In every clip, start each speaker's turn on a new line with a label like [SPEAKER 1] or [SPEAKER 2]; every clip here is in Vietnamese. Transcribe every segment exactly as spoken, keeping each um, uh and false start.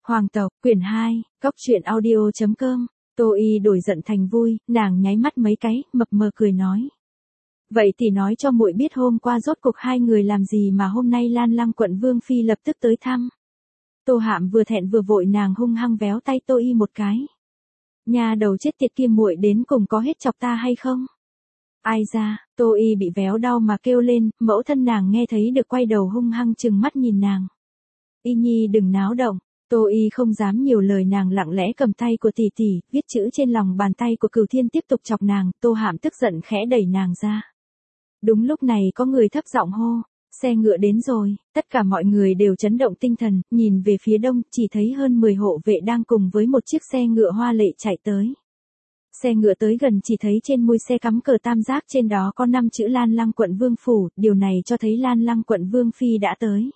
[SPEAKER 1] Hoàng tộc, quyển hai, cóc truyện audio chấm com. Tô Y đổi giận thành vui, nàng nháy mắt mấy cái, mập mờ cười nói. Vậy thì nói cho muội biết hôm qua rốt cuộc hai người làm gì mà hôm nay Lan Lăng quận Vương Phi lập tức tới thăm. Tô Hạm vừa thẹn vừa vội, nàng hung hăng véo tay Tô Y một cái. Nhà đầu chết tiệt kia, muội đến cùng có hết chọc ta hay không? Ai ra, Tô Y bị véo đau mà kêu lên, mẫu thân nàng nghe thấy được quay đầu hung hăng trừng mắt nhìn nàng. Y Nhi đừng náo động. Tô Y không dám nhiều lời, nàng lặng lẽ cầm tay của tỷ tỷ, viết chữ trên lòng bàn tay của Cửu Thiên tiếp tục chọc nàng. Tô Hạm tức giận khẽ đẩy nàng ra. Đúng lúc này có người thấp giọng hô, xe ngựa đến rồi. Tất cả mọi người đều chấn động tinh thần, nhìn về phía đông, chỉ thấy hơn mười hộ vệ đang cùng với một chiếc xe ngựa hoa lệ chạy tới. Xe ngựa tới gần chỉ thấy trên mui xe cắm cờ tam giác, trên đó có năm chữ Lan Lăng quận Vương phủ, điều này cho thấy Lan Lăng quận Vương Phi đã tới.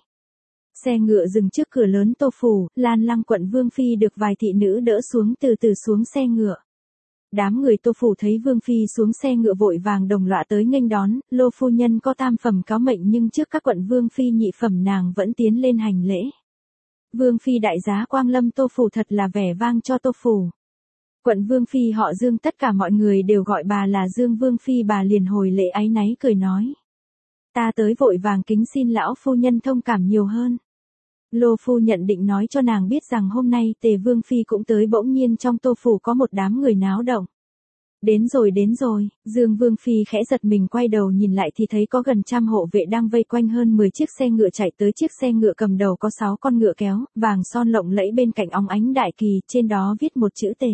[SPEAKER 1] Xe ngựa dừng trước cửa lớn Tô phủ, Lan Lăng quận Vương Phi được vài thị nữ đỡ xuống, từ từ xuống xe ngựa. Đám người Tô phủ thấy Vương Phi xuống xe ngựa vội vàng đồng loạt tới nghênh đón. Lô phu nhân có tam phẩm cáo mệnh, nhưng trước các quận Vương Phi nhị phẩm nàng vẫn tiến lên hành lễ. Vương Phi đại giá quang lâm Tô phủ, thật là vẻ vang cho Tô phủ. Quận Vương Phi họ Dương, tất cả mọi người đều gọi bà là Dương Vương Phi. Bà liền hồi lễ áy náy cười nói. Ta tới vội vàng kính xin lão phu nhân thông cảm nhiều hơn. Lô phu nhận định nói cho nàng biết rằng hôm nay Tề Vương Phi cũng tới. Bỗng nhiên trong Tô phủ có một đám người náo động. Đến rồi đến rồi, Dương Vương Phi khẽ giật mình, quay đầu nhìn lại thì thấy có gần trăm hộ vệ đang vây quanh hơn mười chiếc xe ngựa chạy tới. Chiếc xe ngựa cầm đầu có sáu con ngựa kéo, vàng son lộng lẫy, bên cạnh óng ánh đại kỳ, trên đó viết một chữ Tề.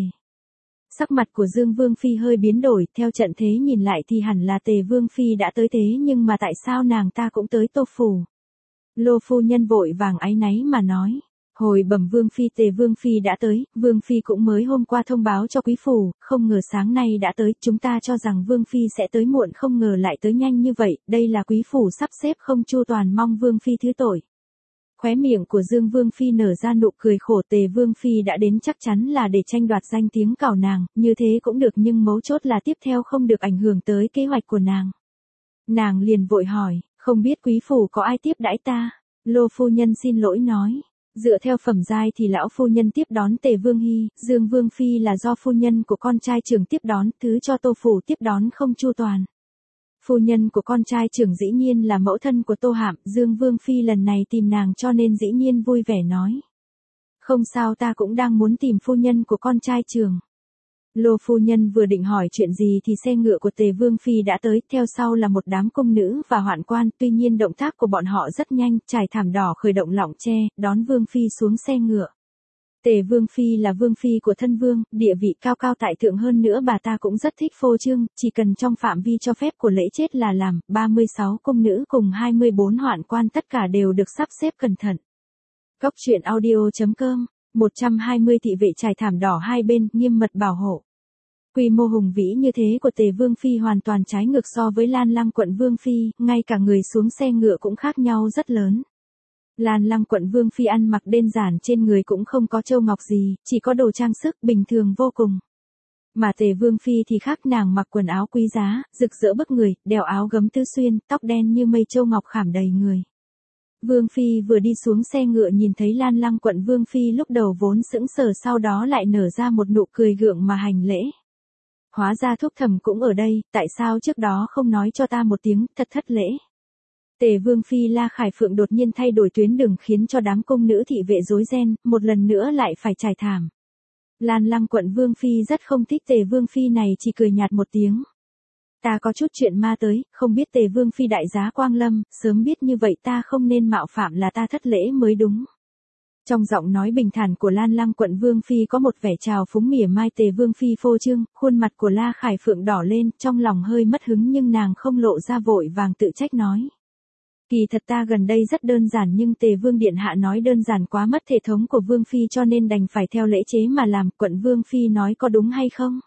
[SPEAKER 1] Sắc mặt của Dương Vương Phi hơi biến đổi, theo trận thế nhìn lại thì hẳn là Tề Vương Phi đã tới, thế nhưng mà tại sao nàng ta cũng tới Tô phủ? Lô phu nhân vội vàng áy náy mà nói. Hồi bẩm Vương Phi, Tề Vương Phi đã tới, Vương Phi cũng mới hôm qua thông báo cho quý phủ, không ngờ sáng nay đã tới. Chúng ta cho rằng Vương Phi sẽ tới muộn, không ngờ lại tới nhanh như vậy, đây là quý phủ sắp xếp không chu toàn, mong Vương Phi thứ tội. Khóe miệng của Dương Vương Phi nở ra nụ cười khổ. Tề Vương Phi đã đến chắc chắn là để tranh đoạt danh tiếng cảo nàng, như thế cũng được, nhưng mấu chốt là tiếp theo không được ảnh hưởng tới kế hoạch của nàng. Nàng liền vội hỏi, không biết quý phủ có ai tiếp đãi ta? Lô phu nhân xin lỗi nói, dựa theo phẩm giai thì lão phu nhân tiếp đón Tề Vương Hy, Dương Vương Phi là do phu nhân của con trai trưởng tiếp đón, thứ cho Tô phủ tiếp đón không chu toàn. Phu nhân của con trai trưởng dĩ nhiên là mẫu thân của Tô Hạm, Dương Vương Phi lần này tìm nàng cho nên dĩ nhiên vui vẻ nói. Không sao, ta cũng đang muốn tìm phu nhân của con trai trưởng. Lô phu nhân vừa định hỏi chuyện gì thì xe ngựa của Tề Vương Phi đã tới, theo sau là một đám cung nữ và hoạn quan, tuy nhiên động tác của bọn họ rất nhanh, trải thảm đỏ khởi động lọng tre, đón Vương Phi xuống xe ngựa. Tề Vương Phi là Vương Phi của thân Vương, địa vị cao cao tại thượng, hơn nữa bà ta cũng rất thích phô trương, chỉ cần trong phạm vi cho phép của lễ chết là làm. ba mươi sáu cung nữ cùng hai mươi bốn hoạn quan tất cả đều được sắp xếp cẩn thận. Cóc truyện audio chấm com, một trăm hai mươi thị vệ trải thảm đỏ hai bên, nghiêm mật bảo hộ. Quy mô hùng vĩ như thế của Tề Vương Phi hoàn toàn trái ngược so với Lan Lăng quận Vương Phi, ngay cả người xuống xe ngựa cũng khác nhau rất lớn. Lan Lăng quận Vương Phi ăn mặc đơn giản, trên người cũng không có châu ngọc gì, chỉ có đồ trang sức bình thường vô cùng. Mà Tề Vương Phi thì khác, nàng mặc quần áo quý giá, rực rỡ bức người, đeo áo gấm tứ xuyên, tóc đen như mây, châu ngọc khảm đầy người. Vương Phi vừa đi xuống xe ngựa nhìn thấy Lan Lăng quận Vương Phi, lúc đầu vốn sững sờ, sau đó lại nở ra một nụ cười gượng mà hành lễ. Hóa ra thúc thẩm cũng ở đây, tại sao trước đó không nói cho ta một tiếng, thật thất lễ. Tề Vương Phi La Khải Phượng đột nhiên thay đổi tuyến đường khiến cho đám cung nữ thị vệ rối ren, một lần nữa lại phải trải thảm. Lan Lăng quận Vương Phi rất không thích Tề Vương Phi này, chỉ cười nhạt một tiếng. Ta có chút chuyện ma tới, không biết Tề Vương Phi đại giá quang lâm, sớm biết như vậy ta không nên mạo phạm, là ta thất lễ mới đúng. Trong giọng nói bình thản của Lan Lăng quận Vương Phi có một vẻ trào phúng mỉa mai. Tề Vương Phi phô trương, khuôn mặt của La Khải Phượng đỏ lên, trong lòng hơi mất hứng nhưng nàng không lộ ra, vội vàng tự trách nói. Kỳ thật ta gần đây rất đơn giản, nhưng Tề Vương Điện Hạ nói đơn giản quá, mất thể thống của Vương Phi cho nên đành phải theo lễ chế mà làm. Quận Vương Phi nói có đúng hay không?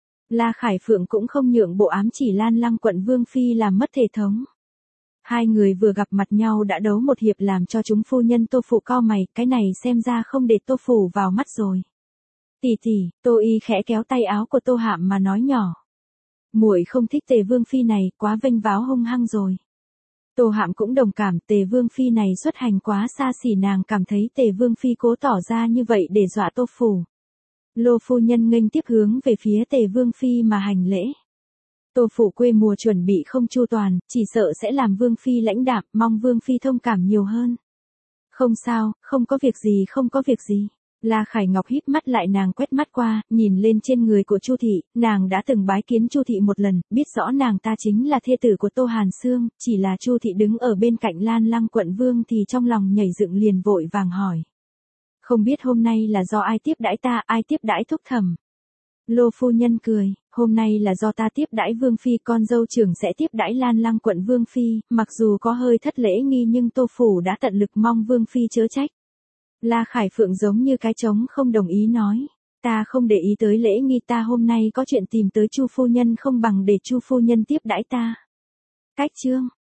[SPEAKER 1] La Khải Phượng cũng không nhượng bộ, ám chỉ Lan Lăng quận Vương Phi làm mất thể thống. Hai người vừa gặp mặt nhau đã đấu một hiệp, làm cho chúng phu nhân Tô phủ cau mày, cái này xem ra không để Tô phủ vào mắt rồi. Tỷ tỷ, Tô Y khẽ kéo tay áo của Tô Hạm mà nói nhỏ. Muội không thích Tề Vương Phi này, quá vênh váo hung hăng rồi. Tô Hạm cũng đồng cảm, Tề Vương Phi này xuất hành quá xa xỉ, nàng cảm thấy Tề Vương Phi cố tỏ ra như vậy để dọa Tô Phủ. Lô phu nhân nghênh tiếp hướng về phía Tề Vương Phi mà hành lễ. Tô Phủ quê mùa chuẩn bị không chu toàn, chỉ sợ sẽ làm Vương Phi lãnh đạm, mong Vương Phi thông cảm nhiều hơn. Không sao, không có việc gì không có việc gì. La Khải Ngọc híp mắt lại, nàng quét mắt qua, nhìn lên trên người của Chu thị, nàng đã từng bái kiến Chu thị một lần, biết rõ nàng ta chính là thê tử của Tô Hàn Sương, chỉ là Chu thị đứng ở bên cạnh Lan Lăng quận vương thì trong lòng nhảy dựng liền vội vàng hỏi. Không biết hôm nay là do ai tiếp đãi ta, ai tiếp đãi thúc thẩm? Lô phu nhân cười, hôm nay là do ta tiếp đãi Vương Phi, con dâu trưởng sẽ tiếp đãi Lan Lăng quận Vương Phi, mặc dù có hơi thất lễ nghi nhưng Tô Phủ đã tận lực, mong Vương Phi chớ trách. La Khải Phượng giống như cái trống không đồng ý nói, ta không để ý tới lễ nghi, ta hôm nay có chuyện tìm tới Chu phu nhân, không bằng để Chu phu nhân tiếp đãi ta. Cách chương